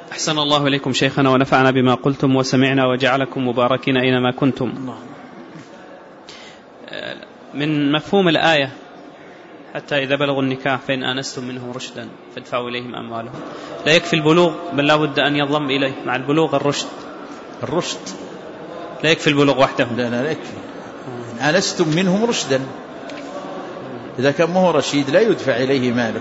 أحسن الله إليكم شيخنا ونفعنا بما قلتم وسمعنا وجعلكم مباركين أينما كنتم. من مفهوم الآية حتى إذا بلغوا النكاح فإن آنستم منهم رشدا فادفعوا إليهم أموالهم، لا يكفي البلوغ بل لا بد أن يضم إليه مع البلوغ الرشد لا يكفي البلوغ وحده. لا يكفي. إن آنستم منهم رشدا، إذا كان ما هو رشيد لا يدفع إليه ماله،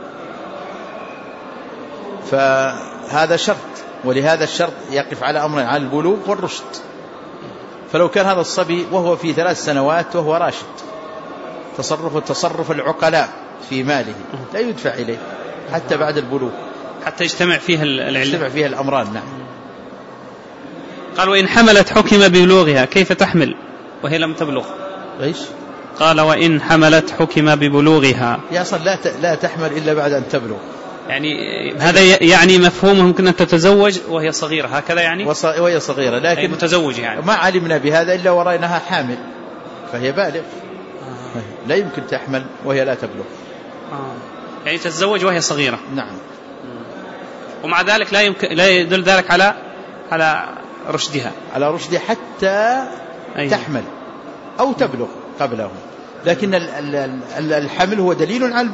فهذا شرط، ولهذا الشرط يقف على أمرين، على البلوغ والرشد. فلو كان هذا الصبي وهو في 3 سنوات وهو راشد تصرف العقلاء في ماله لا يدفع إليه حتى بعد البلوغ، حتى يجتمع فيها الأمران. نعم. قال وإن حملت حكم ببلوغها، كيف تحمل وهي لم تبلغ؟ إيش؟ قال وإن حملت حكم ببلوغها، يا أصلا لا تحمل إلا بعد أن تبلغ. يعني هذا يعني مفهومه ممكن أن تتزوج وهي صغيرة، هكذا يعني وهي صغيرة، لكن متزوج يعني ما علمنا بهذا إلا ورأيناها حامل فهي بالغ. لا يمكن تحمل وهي لا تبلغ. يعني تتزوج وهي صغيرة. نعم. ومع ذلك لا يدل ذلك على رشدها، حتى تحمل أو تبلغ قبله. لكن الحمل هو دليل على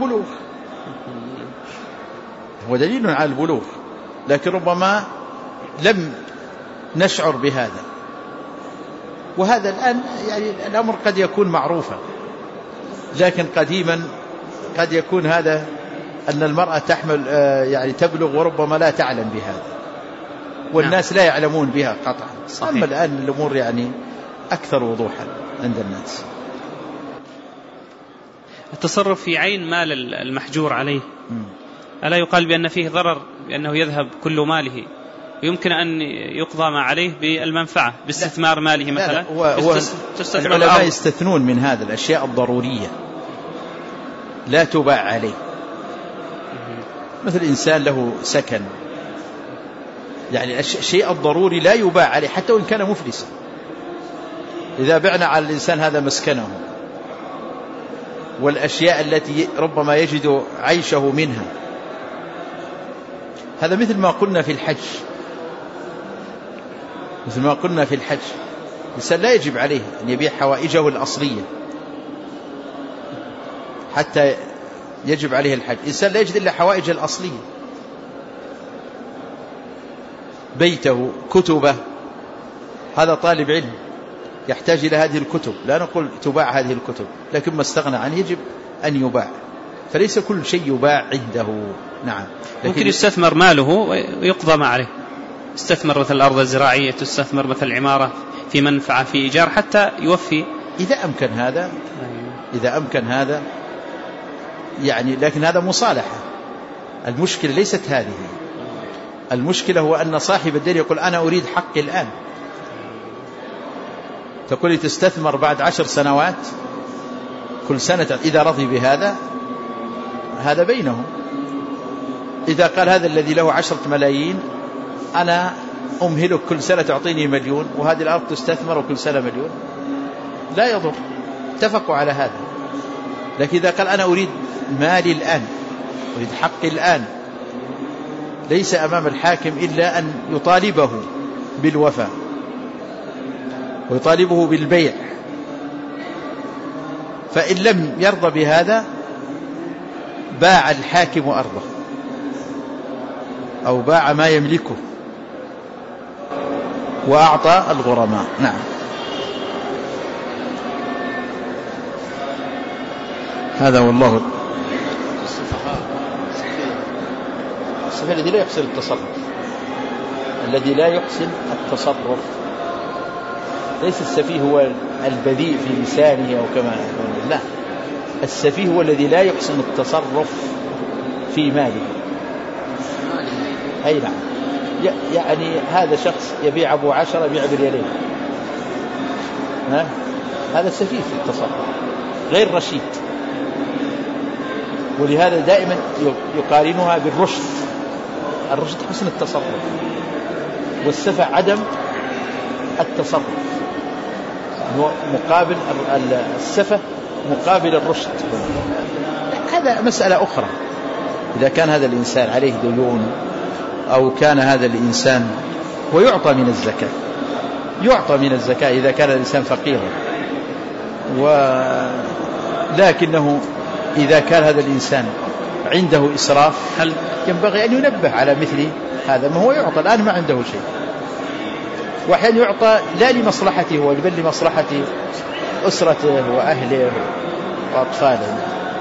البلوغ، لكن ربما لم نشعر بهذا. وهذا الآن يعني الأمر قد يكون معروفا، لكن قديما قد يكون هذا أن المرأة تحمل يعني تبلغ وربما لا تعلم بهذا، والناس لا يعلمون بها قطعا. أما الآن الأمور يعني أكثر وضوحا عند الناس. التصرف في عين مال المحجور عليه ألا يقال بأن فيه ضرر، بأنه يذهب كل ماله، ويمكن أن يقضى ما عليه بالمنفعة باستثمار ماله مثلا؟ العلماء يستثنون من هذا الأشياء الضرورية لا تباع عليه، مثل إنسان له سكن، يعني الشيء الضروري لا يباع عليه حتى وإن كان مفلسا. إذا بعنا على الإنسان هذا مسكنه والأشياء التي ربما يجد عيشه منها، هذا مثل ما قلنا في الحج. الإنسان لا يجب عليه أن يبيع حوائجه الأصلية حتى يجب عليه الحج. الإنسان لا يجد إلا حوائج الأصلية، بيته، كتبه. هذا طالب علم يحتاج إلى هذه الكتب، لا نقول تباع هذه الكتب، لكن ما استغنى عنه يجب أن يباع، فليس كل شيء يباع عنده. نعم. ممكن يستثمر ماله ويقضى ما عليه، يستثمر مثل الأرض الزراعية، تستثمر مثل العمارة في منفعة في إيجار حتى يوفي إذا أمكن هذا يعني. لكن هذا مصالحة. المشكلة ليست هذه، المشكلة هو أن صاحب الدين يقول أنا أريد حقي الآن. تقول لي تستثمر بعد 10 سنوات كل سنة، إذا رضي بهذا هذا بينهم. إذا قال هذا الذي له 10 ملايين أنا أمهلك كل سنة تعطيني 1,000,000 وهذه الأرض تستثمر وكل سنة 1,000,000، لا يضر، اتفقوا على هذا. لكن إذا قال أنا أريد مالي الآن، أريد حقي الآن، ليس أمام الحاكم إلا أن يطالبه بالوفاء ويطالبه بالبيع، فإن لم يرضى بهذا باع الحاكم أرضه أو باع ما يملكه وأعطى الغرماء. نعم. هذا والله. السفيه الذي لا يحسن التصرف، ليس السفيه هو البذيء في لسانه أو كما يقول، لا، السفيه هو الذي لا يحسن التصرف في ماله. أي نعم. يعني هذا شخص يبيع أبو 10 يبيع بريالين، هذا سفيه في التصرف غير رشيد. ولهذا دائما يقارنها بالرشد. الرشد حسن التصرف، والسفه عدم التصرف. هو مقابل السفه مقابل الرشد. هذا مسألة أخرى. إذا كان هذا الإنسان عليه ديون أو كان هذا الإنسان ويعطى من الزكاة، يعطى من الزكاة إذا كان الإنسان فقيرا، ولكنه إذا كان هذا الإنسان عنده إسراف هل ينبغي أن ينبه على مثل هذا؟ ما هو يعطى الآن ما عنده شيء، وأحيانا يعطى لا لمصلحته هو بل لمصلحة أسرته وأهله وأطفاله.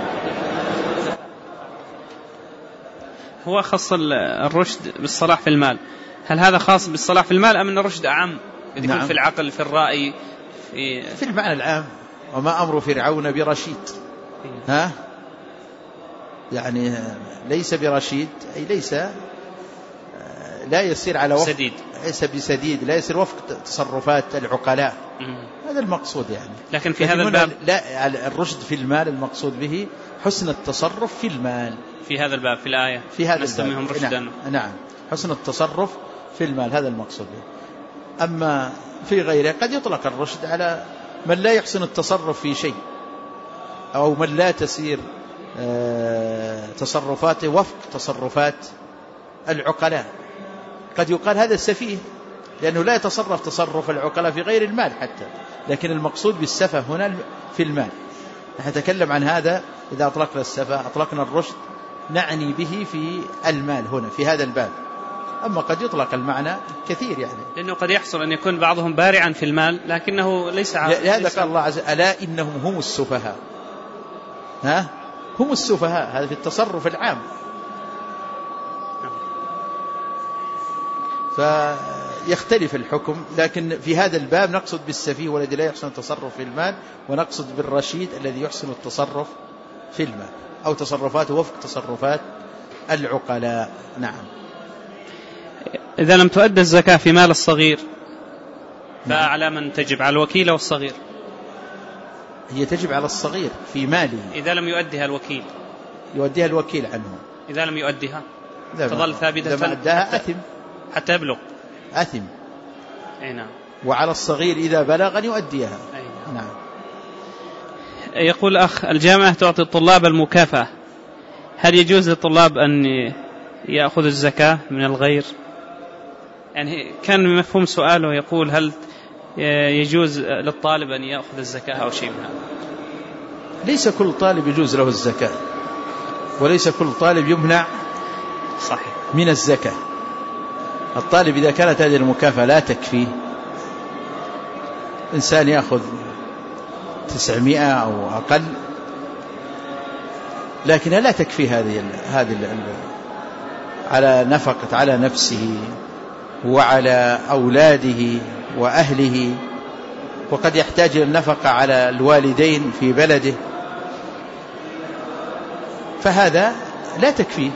هو خص الرشد بالصلاح في المال، هل هذا خاص بالصلاح في المال أم أن الرشد أعم يكون نعم. في العقل، في الرأي، في المعنى العام. وما أمر فرعون برشيد، ها يعني ليس برشيد أي ليس لا يصير على وفق سديد، ليس بسديد، لا يصير وفق تصرفات العقلاء. هذا المقصود يعني. لكن في هذا الباب لا، الرشد في المال المقصود به حسن التصرف في المال. في هذا الباب في الآية في هذا نسميهم رشدا. نعم حسن التصرف في المال هذا المقصود به. أما في غيره قد يطلق الرشد على من لا يحسن التصرف في شيء، أو من لا تسير تصرفاته وفق تصرفات العقلاء. قد يقال هذا السفيه لأنه لا يتصرف تصرف العقلاء في غير المال حتى، لكن المقصود بالسفه هنا في المال. نحن نتكلم عن هذا إذا أطلقنا السفه أطلقنا الرشد نعني به في المال هنا في هذا الباب. أما قد يطلق المعنى كثير يعني، لأنه قد يحصل أن يكون بعضهم بارعا في المال لكنه ليس لهذا قال الله عز وجل ألا إنهم هم السفهاء. هم السفهاء، هذا في التصرف العام. فيختلف الحكم، لكن في هذا الباب نقصد بالسفيه والذي لا يحسن التصرف في المال، ونقصد بالرشيد الذي يحسن التصرف في المال أو تصرفاته وفق تصرفات العقلاء. نعم. إذا لم تؤدى الزكاة في مال الصغير فعلى من تجب؟ على الوكيل أو الصغير؟ هي تجب على الصغير في ماله إذا لم يؤديها الوكيل. يؤديها الوكيل عنه. إذا لم يؤديها تظل ثابتة، إذا ما أداها أثم حتى يبلغ أثم. أي نعم. وعلى الصغير إذا بلغ أن يؤديها. نعم. يقول أخ، الجامعة تعطي الطلاب المكافأة، هل يجوز للطلاب أن يأخذ الزكاة من الغير؟ يعني كان مفهوم سؤاله يقول هل يجوز للطالب أن يأخذ الزكاة أو شيء منها؟ ليس كل طالب يجوز له الزكاة، وليس كل طالب يمنع صحيح من الزكاة. الطالب إذا كانت هذه المكافأة لا تكفي، إنسان يأخذ 900 أو أقل، لكنها لا تكفي هذه على نفقة على نفسه وعلى أولاده وأهله، وقد يحتاج إلى النفقة على الوالدين في بلده، فهذا لا تكفي.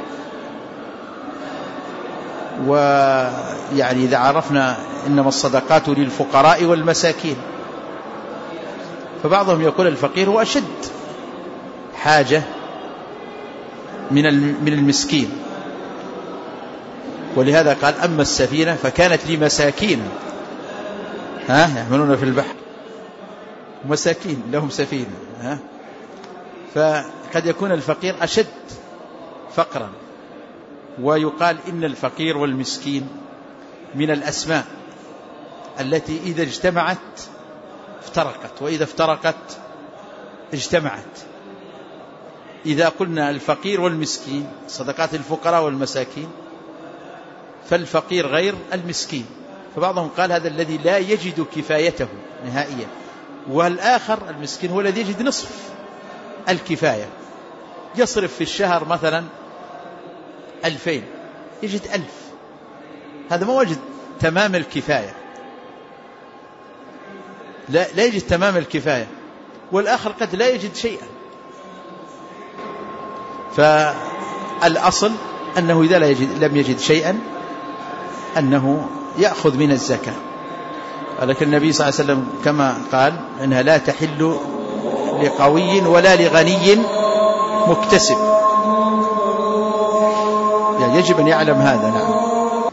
ويعني إذا عرفنا إنما الصدقات للفقراء والمساكين، فبعضهم يقول الفقير هو أشد حاجة من المسكين، ولهذا قال أما السفينة فكانت لمساكين يعملون في البحر، مساكين لهم سفينة. فقد يكون الفقير أشد فقرا. ويقال إن الفقير والمسكين من الأسماء التي إذا اجتمعت افترقت، وإذا افترقت اجتمعت. إذا قلنا الفقير والمسكين صدقات الفقراء والمساكين، فالفقير غير المسكين. فبعضهم قال هذا الذي لا يجد كفايته نهائيا، والآخر المسكين هو الذي يجد نصف الكفاية، يصرف في الشهر مثلا 2000 يجد 1000، هذا ما وجد تمام الكفاية، لا يجد تمام الكفاية، والآخر قد لا يجد شيئا. فالأصل أنه إذا لم يجد شيئا أنه يأخذ من الزكاة. ولكن النبي صلى الله عليه وسلم كما قال إنها لا تحل لقوي ولا لغني مكتسب، يعني يجب أن يعلم هذا. نعم.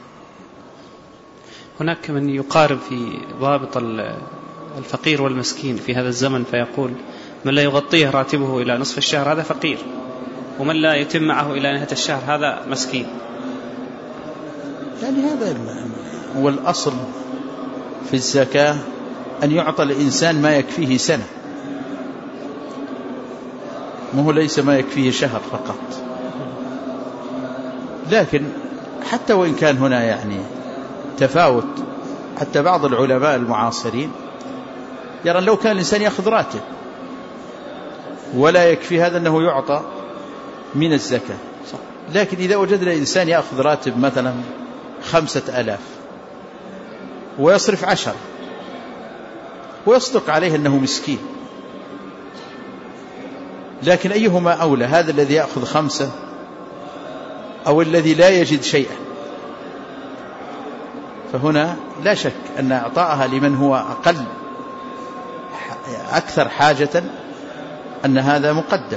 هناك من يقارب في ضابط الفقير والمسكين في هذا الزمن، فيقول من لا يغطيه راتبه إلى نصف الشهر هذا فقير، ومن لا يتم معه إلى نهاية الشهر هذا مسكين. يعني هذا هو الأصل في الزكاة، أن يعطى الإنسان ما يكفيه سنة، ما هو ليس ما يكفيه شهر فقط. لكن حتى وإن كان هنا يعني تفاوت، حتى بعض العلماء المعاصرين يرى لو كان الإنسان يأخذ راتب ولا يكفي هذا أنه يعطى من الزكاة. لكن إذا وجدنا إنسان يأخذ راتب مثلا 5000 ويصرف 10 ويصدق عليه أنه مسكين، لكن أيهما أولى، هذا الذي يأخذ 5 أو الذي لا يجد شيئا؟ فهنا لا شك أن إعطاءها لمن هو أكثر حاجة أن هذا مقدم،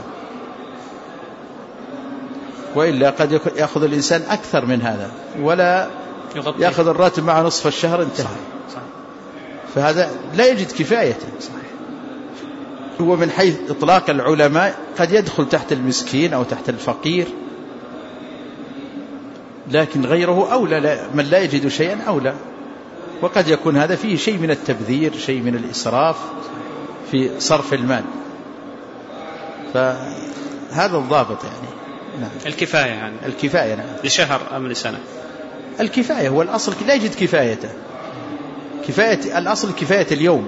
وإلا قد يأخذ الإنسان أكثر من هذا ولا يأخذ الراتب مع نصف الشهر انتهى. فهذا لا يجد كفايته. هو من حيث إطلاق العلماء قد يدخل تحت المسكين أو تحت الفقير، لكن غيره أولى، من لا يجد شيئا أولى. وقد يكون هذا فيه شيء من التبذير، شيء من الإسراف في صرف المال. فهذا الضابط يعني. نعم. الكفاية يعني. الكفاية نعم. لشهر أم لسنة؟ الكفاية هو الأصل، لا يجد كفايته. الأصل كفاية اليوم.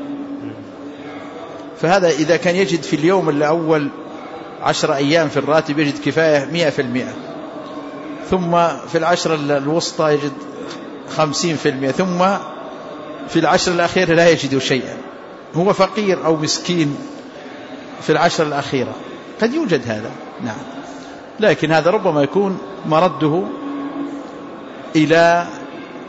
فهذا إذا كان يجد في اليوم الأول 10 أيام في الراتب يجد كفاية 100%، ثم في العشر الوسطى يجد 50%، ثم في العشر الأخيرة لا يجد شيئا، هو فقير أو مسكين في العشر الأخيرة، قد يوجد هذا. نعم. لكن هذا ربما يكون مرده إلى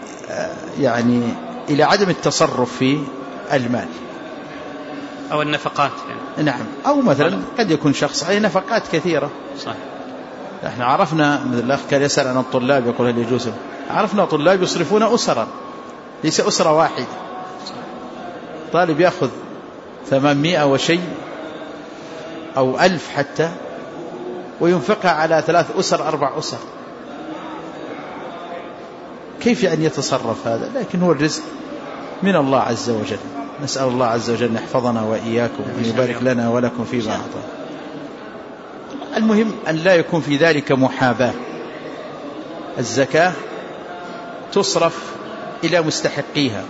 إلى عدم التصرف في المال أو النفقات يعني. نعم. أو مثلا قد يكون شخص عليه نفقات كثيرة. صح. احنا عرفنا، مثل الأخ كان يسأل عن الطلاب يقول هل يجوز، عرفنا طلاب يصرفون أسرا، ليس أسرة واحدة. طالب يأخذ 800 وشيء أو 1000 حتى، وينفقها على 3 أسر 4 أسر. كيف يعني يتصرف هذا؟ لكن هو الرزق من الله عز وجل. نسأل الله عز وجل أن يحفظنا وإياكم وأن يبارك لنا ولكم فيما أعطى. المهم أن لا يكون في ذلك محاباة. الزكاة تصرف إلى مستحقيها،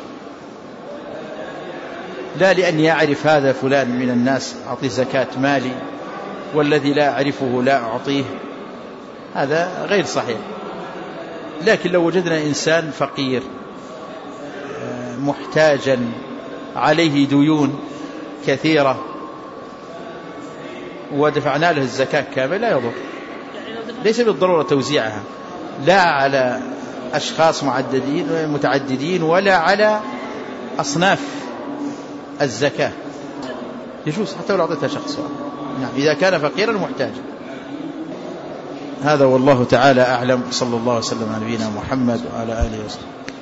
لا لأن يعرف هذا فلان من الناس أعطيه زكاة مالي والذي لا أعرفه لا أعطيه، هذا غير صحيح. لكن لو وجدنا إنسان فقير محتاجا عليه ديون كثيرة ودفعنا له الزكاة كاملة لا يضر، ليس بالضرورة توزيعها لا على أشخاص متعددين ولا على أصناف الزكاة، يجوز حتى لو أعطيتها شخص واحد. نعم. إذا كان فقيرا محتاجا. هذا والله تعالى أعلم. صلى الله وسلم على نبينا محمد وعلى آله وسلم.